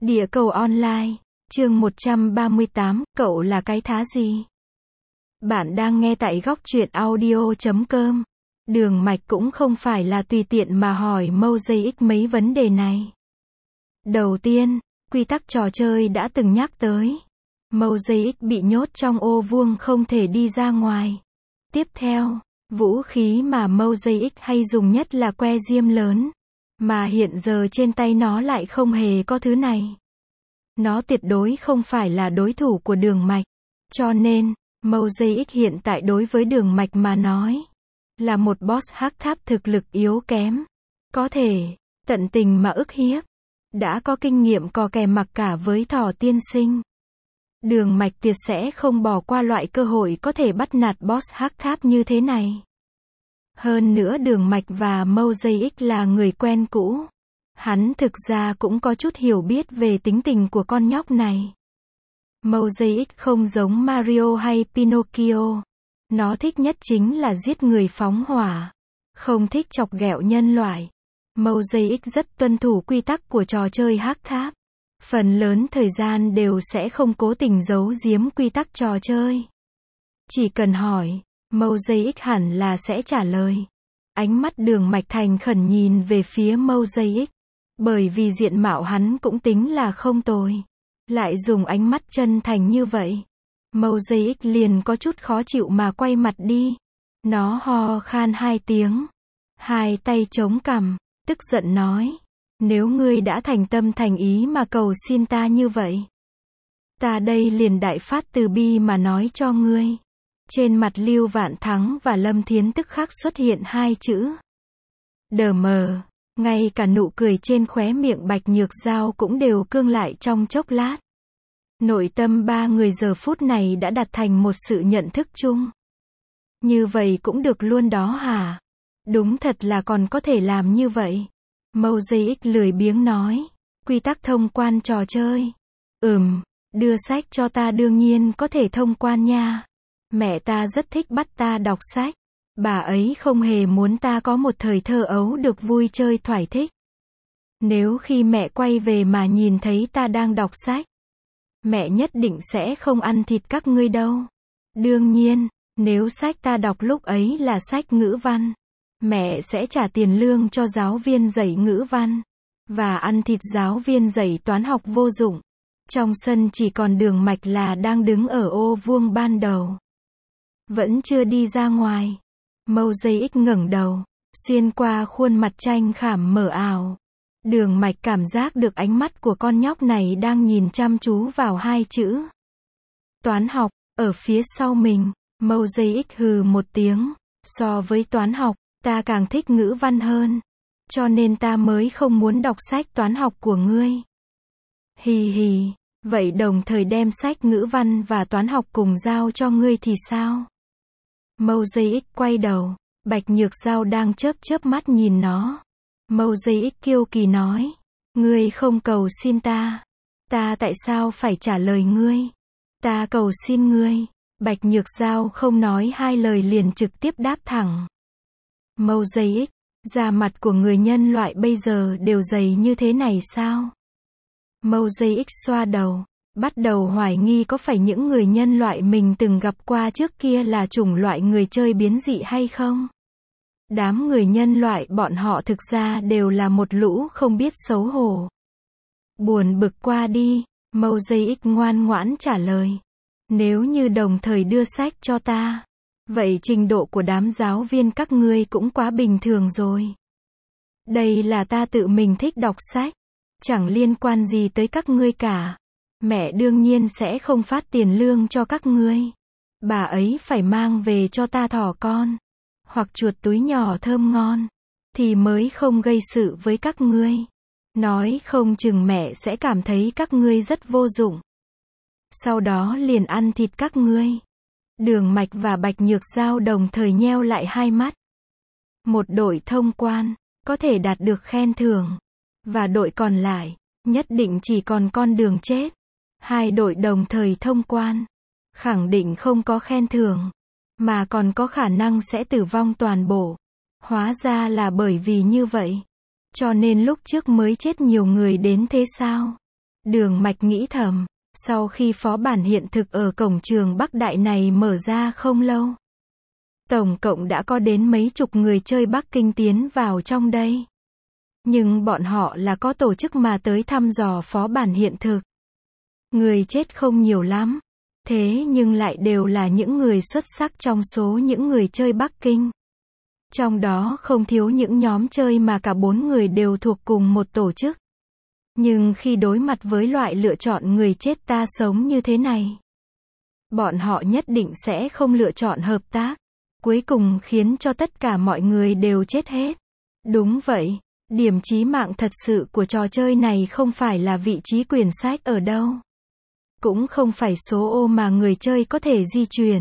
Địa cầu online, chương 138, cậu là cái thá gì? Bạn đang nghe tại góc truyện audio.com. Đường Mạch cũng không phải là tùy tiện mà hỏi Mosaic mấy vấn đề này. Đầu tiên, quy tắc trò chơi đã từng nhắc tới. Mosaic bị nhốt trong ô vuông không thể đi ra ngoài. Tiếp theo, vũ khí mà Mosaic hay dùng nhất là que diêm lớn. Mà hiện giờ trên tay nó lại không hề có thứ này. Nó tuyệt đối không phải là đối thủ của Đường Mạch. Cho nên, Mosaic hiện tại đối với Đường Mạch mà nói, là một boss hắc tháp thực lực yếu kém. Có thể, tận tình mà ức hiếp. Đã có kinh nghiệm cò kè mặc cả với Thỏ tiên sinh. Đường Mạch tuyệt sẽ không bỏ qua loại cơ hội có thể bắt nạt boss hắc tháp như thế này. Hơn nữa Đường Mạch và Mosaic là người quen cũ. Hắn thực ra cũng có chút hiểu biết về tính tình của con nhóc này. Mosaic không giống Mario hay Pinocchio. Nó thích nhất chính là giết người phóng hỏa. Không thích chọc ghẹo nhân loại. Mosaic rất tuân thủ quy tắc của trò chơi hắc tháp. Phần lớn thời gian đều sẽ không cố tình giấu giếm quy tắc trò chơi. Chỉ cần hỏi, Mosaic hẳn là sẽ trả lời. Ánh mắt Đường Mạch thành khẩn nhìn về phía Mosaic. Bởi vì diện mạo hắn cũng tính là không tồi. Lại dùng ánh mắt chân thành như vậy. Mosaic liền có chút khó chịu mà quay mặt đi. Nó ho khan 2 tiếng. 2 tay chống cằm, tức giận nói. Nếu ngươi đã thành tâm thành ý mà cầu xin ta như vậy. Ta đây liền đại phát từ bi mà nói cho ngươi. Trên mặt Lưu Vạn Thắng và Lâm Thiến tức khắc xuất hiện 2 chữ. Đờ mờ. Ngay cả nụ cười trên khóe miệng Bạch Nhược Giao cũng đều cương lại trong chốc lát. Nội tâm 3 người giờ phút này đã đặt thành một sự nhận thức chung. Như vậy cũng được luôn đó hả? Đúng thật là còn có thể làm như vậy. Mosaic lười biếng nói. Quy tắc thông quan trò chơi. Đưa sách cho ta đương nhiên có thể thông quan nha. Mẹ ta rất thích bắt ta đọc sách. Bà ấy không hề muốn ta có một thời thơ ấu được vui chơi thỏa thích. Nếu khi mẹ quay về mà nhìn thấy ta đang đọc sách, mẹ nhất định sẽ không ăn thịt các ngươi đâu. Đương nhiên, nếu sách ta đọc lúc ấy là sách ngữ văn, mẹ sẽ trả tiền lương cho giáo viên dạy ngữ văn, và ăn thịt giáo viên dạy toán học vô dụng. Trong sân chỉ còn Đường Mạch là đang đứng ở ô vuông ban đầu. Vẫn chưa đi ra ngoài. Mosaic ngẩng đầu, xuyên qua khuôn mặt tranh khảm mờ ảo. Đường Mạch cảm giác được ánh mắt của con nhóc này đang nhìn chăm chú vào 2 chữ. Toán học, ở phía sau mình. Mosaic hừ một tiếng. So với toán học, ta càng thích ngữ văn hơn. Cho nên ta mới không muốn đọc sách toán học của ngươi. Hì hì, vậy đồng thời đem sách ngữ văn và toán học cùng giao cho ngươi thì sao? Mosaic quay đầu, Bạch Nhược Giao đang chớp mắt nhìn nó. Mosaic kiêu kỳ nói, ngươi không cầu xin ta. Ta tại sao phải trả lời ngươi? Ta cầu xin ngươi. Bạch Nhược Giao không nói 2 lời liền trực tiếp đáp thẳng. Mosaic, da mặt của người nhân loại bây giờ đều dày như thế này sao? Mosaic xoa đầu. Bắt đầu hoài nghi có phải những người nhân loại mình từng gặp qua trước kia là chủng loại người chơi biến dị hay không? Đám người nhân loại bọn họ thực ra đều là một lũ không biết xấu hổ. Buồn bực qua đi, Mosaic ngoan ngoãn trả lời. Nếu như đồng thời đưa sách cho ta, vậy trình độ của đám giáo viên các ngươi cũng quá bình thường rồi. Đây là ta tự mình thích đọc sách, chẳng liên quan gì tới các ngươi cả. Mẹ đương nhiên sẽ không phát tiền lương cho các ngươi. Bà ấy phải mang về cho ta thỏ con, hoặc chuột túi nhỏ thơm ngon, thì mới không gây sự với các ngươi. Nói không chừng mẹ sẽ cảm thấy các ngươi rất vô dụng. Sau đó liền ăn thịt các ngươi. Đường Mạch và Bạch Nhược Giao đồng thời nheo lại 2 mắt. Một đội thông quan, có thể đạt được khen thưởng. Và đội còn lại, nhất định chỉ còn con đường chết. 2 đội đồng thời thông quan, khẳng định không có khen thưởng, mà còn có khả năng sẽ tử vong toàn bộ. Hóa ra là bởi vì như vậy. Cho nên lúc trước mới chết nhiều người đến thế sao? Đường Mạch nghĩ thầm, sau khi phó bản hiện thực ở cổng trường Bắc Đại này mở ra không lâu, tổng cộng đã có đến mấy chục người chơi Bắc Kinh tiến vào trong đây. Nhưng bọn họ là có tổ chức mà tới thăm dò phó bản hiện thực. Người chết không nhiều lắm, thế nhưng lại đều là những người xuất sắc trong số những người chơi Bắc Kinh. Trong đó không thiếu những nhóm chơi mà cả 4 người đều thuộc cùng một tổ chức. Nhưng khi đối mặt với loại lựa chọn người chết ta sống như thế này, bọn họ nhất định sẽ không lựa chọn hợp tác, cuối cùng khiến cho tất cả mọi người đều chết hết. Đúng vậy, điểm chí mạng thật sự của trò chơi này không phải là vị trí quyển sách ở đâu, cũng không phải số ô mà người chơi có thể di chuyển,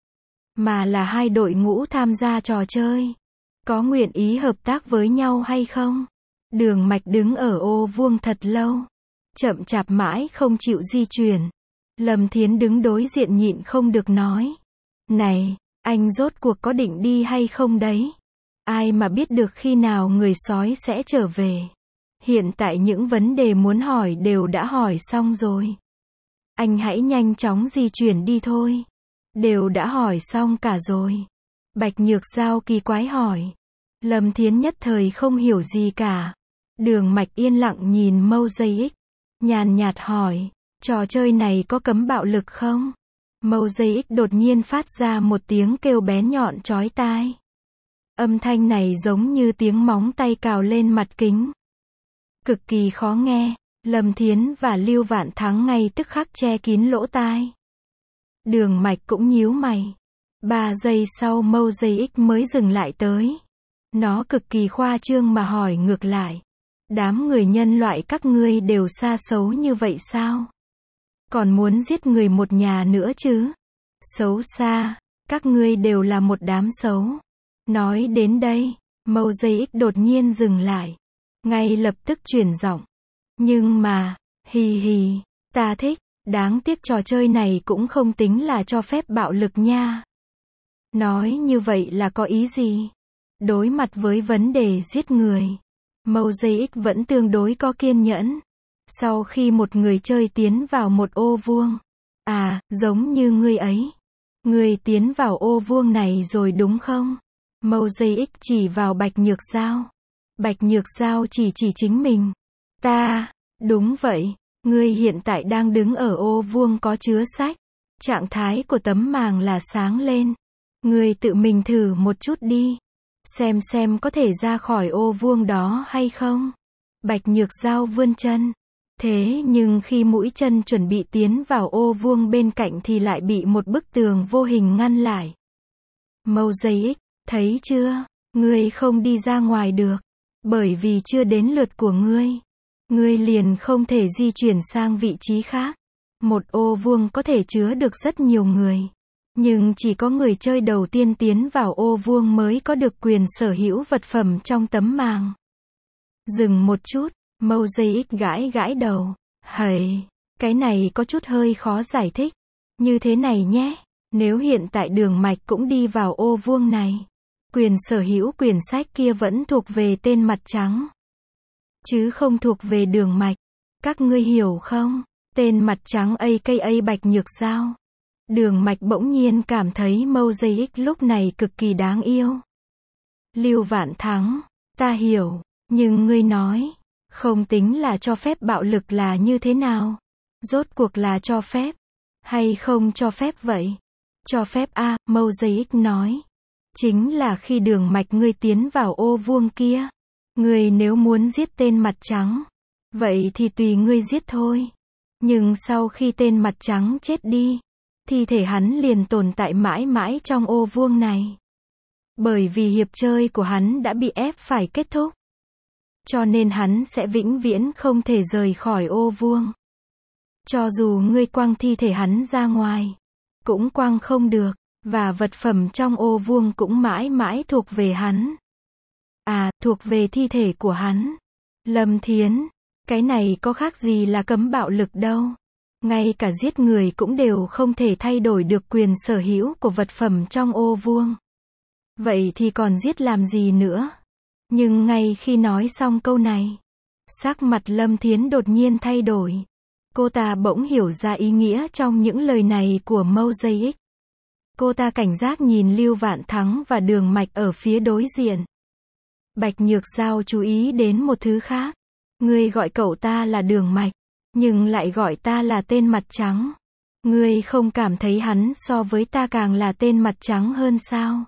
mà là hai đội ngũ tham gia trò chơi có nguyện ý hợp tác với nhau hay không. Đường Mạch đứng ở ô vuông thật lâu, chậm chạp mãi không chịu di chuyển. Lâm Thiến đứng đối diện nhịn không được nói, này, anh rốt cuộc có định đi hay không đấy? Ai mà biết được khi nào người sói sẽ trở về. Hiện tại những vấn đề muốn hỏi đều đã hỏi xong rồi. Anh hãy nhanh chóng di chuyển đi thôi. Đều đã hỏi xong cả rồi. Bạch Nhược Giao kỳ quái hỏi. Lâm Thiến nhất thời không hiểu gì cả. Đường Mạch yên lặng nhìn Mosaic, nhàn nhạt hỏi, trò chơi này có cấm bạo lực không? Mosaic đột nhiên phát ra một tiếng kêu bén nhọn chói tai. Âm thanh này giống như tiếng móng tay cào lên mặt kính. Cực kỳ khó nghe, Lâm Thiến và Lưu Vạn Thắng ngay tức khắc che kín lỗ tai. Đường Mạch cũng nhíu mày. 3 giây sau Mosaic mới dừng lại tới. Nó cực kỳ khoa trương mà hỏi ngược lại. Đám người nhân loại các ngươi đều xa xấu như vậy sao? Còn muốn giết người một nhà nữa chứ? Xấu xa, các ngươi đều là một đám xấu. Nói đến đây, Mosaic đột nhiên dừng lại. Ngay lập tức chuyển giọng. Nhưng mà, hì hì, ta thích, đáng tiếc trò chơi này cũng không tính là cho phép bạo lực nha. Nói như vậy là có ý gì? Đối mặt với vấn đề giết người, Mosaic vẫn tương đối có kiên nhẫn. Sau khi một người chơi tiến vào một ô vuông, giống như ngươi ấy. Ngươi tiến vào ô vuông này rồi đúng không? Mosaic chỉ vào Bạch Nhược Giao. Bạch Nhược Giao chỉ chính mình. Ta, đúng vậy, ngươi hiện tại đang đứng ở ô vuông có chứa sách. Trạng thái của tấm màng là sáng lên. Ngươi tự mình thử một chút đi. Xem có thể ra khỏi ô vuông đó hay không? Bạch Nhược Giao vươn chân. Thế nhưng khi mũi chân chuẩn bị tiến vào ô vuông bên cạnh thì lại bị một bức tường vô hình ngăn lại. Mosaic, thấy chưa? Ngươi không đi ra ngoài được. Bởi vì chưa đến lượt của ngươi. Ngươi liền không thể di chuyển sang vị trí khác. Một ô vuông có thể chứa được rất nhiều người. Nhưng chỉ có người chơi đầu tiên tiến vào ô vuông mới có được quyền sở hữu vật phẩm trong tấm màng. Dừng một chút, Mosaic gãi đầu. Hầy, cái này có chút hơi khó giải thích. Như thế này nhé, nếu hiện tại Đường Mạch cũng đi vào ô vuông này, quyền sở hữu quyển sách kia vẫn thuộc về tên mặt trắng, chứ không thuộc về Đường Mạch. Các ngươi hiểu không? Tên mặt trắng aka Bạch Nhược Giao. Đường Mạch bỗng nhiên cảm thấy Mosaic lúc này cực kỳ đáng yêu. Lưu Vạn Thắng, ta hiểu, nhưng ngươi nói, không tính là cho phép bạo lực là như thế nào? Rốt cuộc là cho phép, hay không cho phép vậy? Cho phép Mosaic nói. Chính là khi Đường Mạch ngươi tiến vào ô vuông kia. Ngươi nếu muốn giết tên mặt trắng, vậy thì tùy ngươi giết thôi. Nhưng sau khi tên mặt trắng chết đi, thi thể hắn liền tồn tại mãi mãi trong ô vuông này. Bởi vì hiệp chơi của hắn đã bị ép phải kết thúc. Cho nên hắn sẽ vĩnh viễn không thể rời khỏi ô vuông. Cho dù ngươi quăng thi thể hắn ra ngoài, cũng quăng không được, và vật phẩm trong ô vuông cũng mãi mãi thuộc về hắn. Thuộc về thi thể của hắn. Lâm Thiến, cái này có khác gì là cấm bạo lực đâu. Ngay cả giết người cũng đều không thể thay đổi được quyền sở hữu của vật phẩm trong ô vuông. Vậy thì còn giết làm gì nữa? Nhưng ngay khi nói xong câu này, sắc mặt Lâm Thiến đột nhiên thay đổi. Cô ta bỗng hiểu ra ý nghĩa trong những lời này của Mosaic. Cô ta cảnh giác nhìn Lưu Vạn Thắng và Đường Mạch ở phía đối diện. Bạch Nhược Giao chú ý đến một thứ khác. Ngươi gọi cậu ta là Đường Mạch, nhưng lại gọi ta là tên mặt trắng. Ngươi không cảm thấy hắn so với ta càng là tên mặt trắng hơn sao?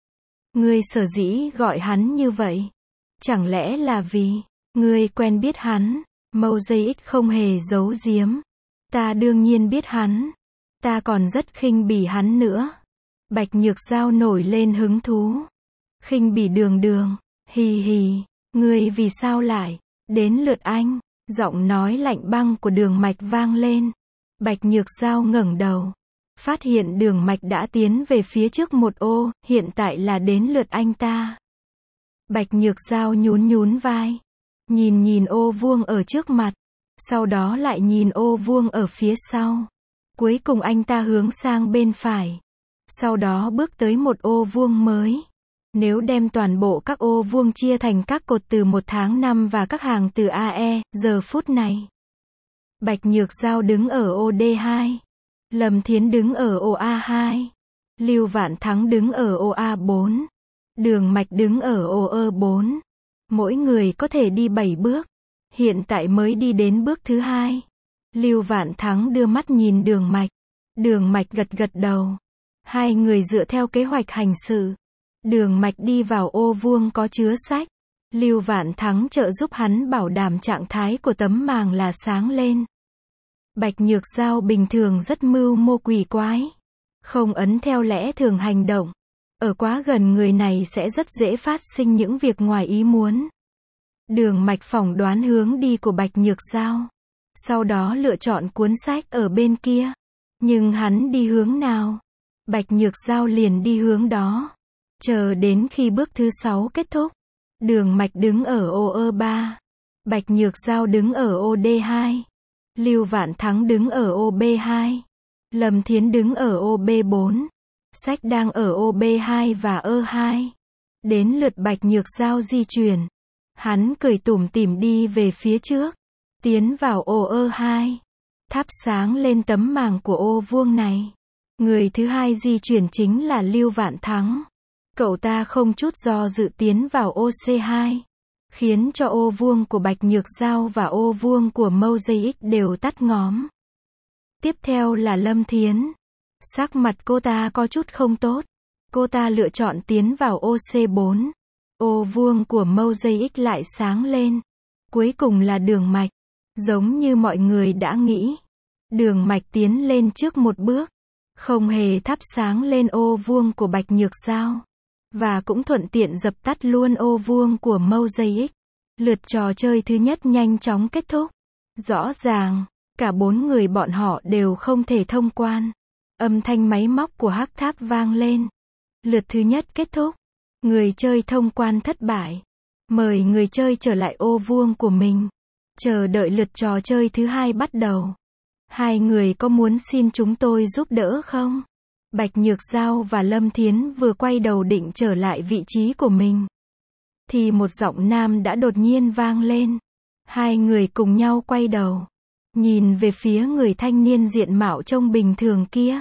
Ngươi sở dĩ gọi hắn như vậy, chẳng lẽ là vì ngươi quen biết hắn? Mosaic không hề giấu giếm. Ta đương nhiên biết hắn. Ta còn rất khinh bỉ hắn nữa. Bạch Nhược Giao nổi lên hứng thú. Khinh bỉ Đường Đường. Hì hì. Ngươi vì sao lại đến lượt anh? Giọng nói lạnh băng của Đường Mạch vang lên. Bạch Nhược Giao ngẩng đầu. Phát hiện Đường Mạch đã tiến về phía trước một ô, hiện tại là đến lượt anh ta. Bạch Nhược Giao nhún nhún vai. Nhìn ô vuông ở trước mặt. Sau đó lại nhìn ô vuông ở phía sau. Cuối cùng anh ta hướng sang bên phải. Sau đó bước tới một ô vuông mới. Nếu đem toàn bộ các ô vuông chia thành các cột từ 1 tháng 5 và các hàng từ AE, giờ phút này. Bạch Nhược Giao đứng ở ô D2. Lâm Thiến đứng ở ô A2. Lưu Vạn Thắng đứng ở ô A4. Đường Mạch đứng ở ô E4. Mỗi người có thể đi 7 bước. Hiện tại mới đi đến bước thứ 2. Lưu Vạn Thắng đưa mắt nhìn Đường Mạch. Đường Mạch gật gật đầu. Hai người dựa theo kế hoạch hành sự. Đường Mạch đi vào ô vuông có chứa sách. Lưu Vạn Thắng trợ giúp hắn bảo đảm trạng thái của tấm màng là sáng lên. Bạch Nhược Giao bình thường rất mưu mô quỷ quái. Không ấn theo lẽ thường hành động. Ở quá gần người này sẽ rất dễ phát sinh những việc ngoài ý muốn. Đường Mạch phỏng đoán hướng đi của Bạch Nhược Giao. Sau đó lựa chọn cuốn sách ở bên kia. Nhưng hắn đi hướng nào? Bạch Nhược Giao liền đi hướng đó. Chờ đến khi bước thứ 6 kết thúc. Đường Mạch đứng ở ô E3. Bạch Nhược Giao đứng ở ô D2. Lưu Vạn Thắng đứng ở ô B2. Lâm Thiến đứng ở ô B4. Sách đang ở ô B2 và E2. Đến lượt Bạch Nhược Giao di chuyển. Hắn cười tủm tỉm đi về phía trước. Tiến vào ô E2. Thắp sáng lên tấm màng của ô vuông này. Người thứ hai di chuyển chính là Lưu Vạn Thắng. Cậu ta không chút do dự tiến vào ô C2. Khiến cho ô vuông của Bạch Nhược Giao và ô vuông của Mosaic đều tắt ngóm. Tiếp theo là Lâm Thiến. Sắc mặt cô ta có chút không tốt. Cô ta lựa chọn tiến vào ô C4. Ô vuông của Mosaic lại sáng lên. Cuối cùng là Đường Mạch. Giống như mọi người đã nghĩ. Đường Mạch tiến lên trước một bước. Không hề thắp sáng lên ô vuông của Bạch Nhược Giao. Và cũng thuận tiện dập tắt luôn ô vuông của Mosaic. Lượt trò chơi thứ nhất nhanh chóng kết thúc. Rõ ràng, cả 4 người bọn họ đều không thể thông quan. Âm thanh máy móc của hắc tháp vang lên. Lượt thứ nhất kết thúc. Người chơi thông quan thất bại. Mời người chơi trở lại ô vuông của mình. Chờ đợi lượt trò chơi thứ hai bắt đầu. Hai người có muốn xin chúng tôi giúp đỡ không? Bạch Nhược Giao và Lâm Thiến vừa quay đầu định trở lại vị trí của mình. Thì một giọng nam đã đột nhiên vang lên. Hai người cùng nhau quay đầu. Nhìn về phía người thanh niên diện mạo trông bình thường kia.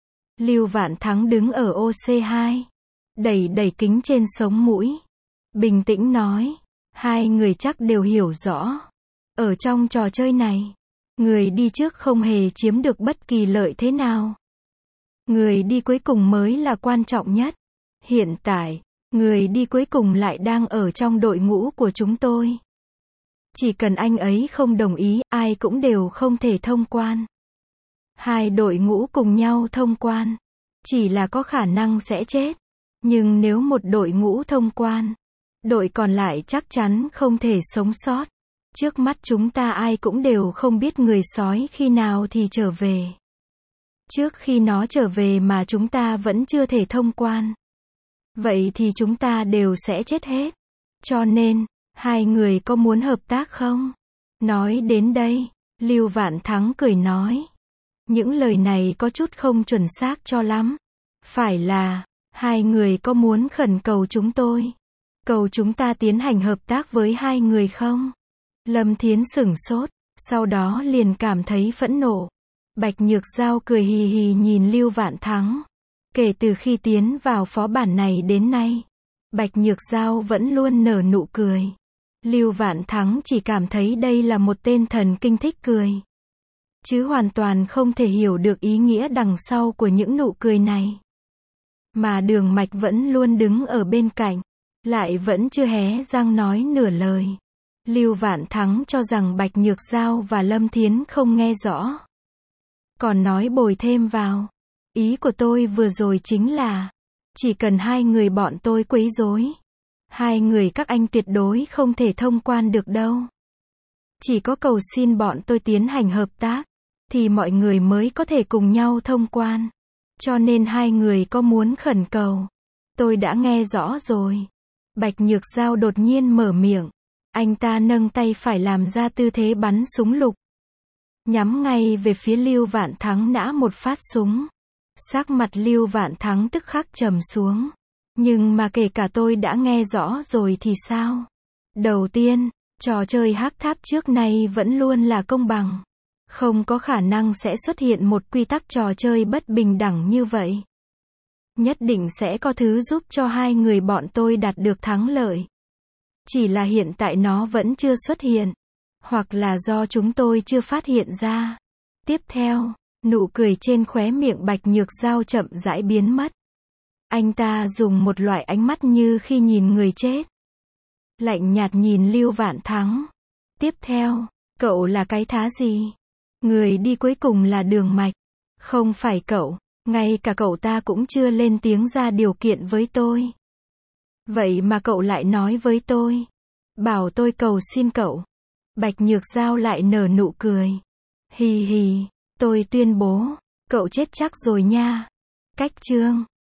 Lưu Vạn Thắng đứng ở ô C2. Đẩy kính trên sống mũi. Bình tĩnh nói. Hai người chắc đều hiểu rõ. Ở trong trò chơi này, người đi trước không hề chiếm được bất kỳ lợi thế nào. Người đi cuối cùng mới là quan trọng nhất. Hiện tại, người đi cuối cùng lại đang ở trong đội ngũ của chúng tôi. Chỉ cần anh ấy không đồng ý, ai cũng đều không thể thông quan. Hai đội ngũ cùng nhau thông quan. Chỉ là có khả năng sẽ chết. Nhưng nếu một đội ngũ thông quan, đội còn lại chắc chắn không thể sống sót. Trước mắt chúng ta ai cũng đều không biết người sói khi nào thì trở về. Trước khi nó trở về mà chúng ta vẫn chưa thể thông quan. Vậy thì chúng ta đều sẽ chết hết. Cho nên, hai người có muốn hợp tác không? Nói đến đây, Lưu Vạn Thắng cười nói. Những lời này có chút không chuẩn xác cho lắm. Phải là, hai người có muốn khẩn cầu chúng tôi? Cầu chúng ta tiến hành hợp tác với hai người không? Lâm Thiến sửng sốt. Sau đó liền cảm thấy phẫn nộ. Bạch Nhược Giao cười hì hì nhìn Lưu Vạn Thắng. Kể từ khi tiến vào phó bản này đến nay, Bạch Nhược Giao vẫn luôn nở nụ cười. Lưu Vạn Thắng chỉ cảm thấy đây là một tên thần kinh thích cười, chứ hoàn toàn không thể hiểu được ý nghĩa đằng sau của những nụ cười này. Mà Đường Mạch vẫn luôn đứng ở bên cạnh, lại vẫn chưa hé răng nói nửa lời. Lưu Vạn Thắng cho rằng Bạch Nhược Giao và Lâm Thiến không nghe rõ, còn nói bồi thêm vào. Ý của tôi vừa rồi chính là, chỉ cần hai người bọn tôi quấy rối, hai người các anh tuyệt đối không thể thông quan được đâu. Chỉ có cầu xin bọn tôi tiến hành hợp tác, thì mọi người mới có thể cùng nhau thông quan. Cho nên hai người có muốn khẩn cầu, tôi đã nghe rõ rồi. Bạch Nhược Giao đột nhiên mở miệng. Anh ta nâng tay phải làm ra tư thế bắn súng lục, nhắm ngay về phía Lưu Vạn Thắng nã một phát súng. Sắc mặt Lưu Vạn Thắng tức khắc trầm xuống. Nhưng mà kể cả tôi đã nghe rõ rồi thì sao? Đầu tiên, trò chơi hắc tháp trước nay vẫn luôn là công bằng. Không có khả năng sẽ xuất hiện một quy tắc trò chơi bất bình đẳng như vậy. Nhất định sẽ có thứ giúp cho hai người bọn tôi đạt được thắng lợi. Chỉ là hiện tại nó vẫn chưa xuất hiện. Hoặc là do chúng tôi chưa phát hiện ra. Tiếp theo, nụ cười trên khóe miệng Bạch Nhược Giao chậm rãi biến mất. Anh ta dùng một loại ánh mắt như khi nhìn người chết. Lạnh nhạt nhìn Lưu Vạn Thắng. Tiếp theo, cậu là cái thá gì? Người đi cuối cùng là Đường Mạch. Không phải cậu, ngay cả cậu ta cũng chưa lên tiếng ra điều kiện với tôi. Vậy mà cậu lại nói với tôi, bảo tôi cầu xin cậu. Bạch Nhược Giao lại nở nụ cười. Hì hì, tôi tuyên bố, cậu chết chắc rồi nha. Cách chương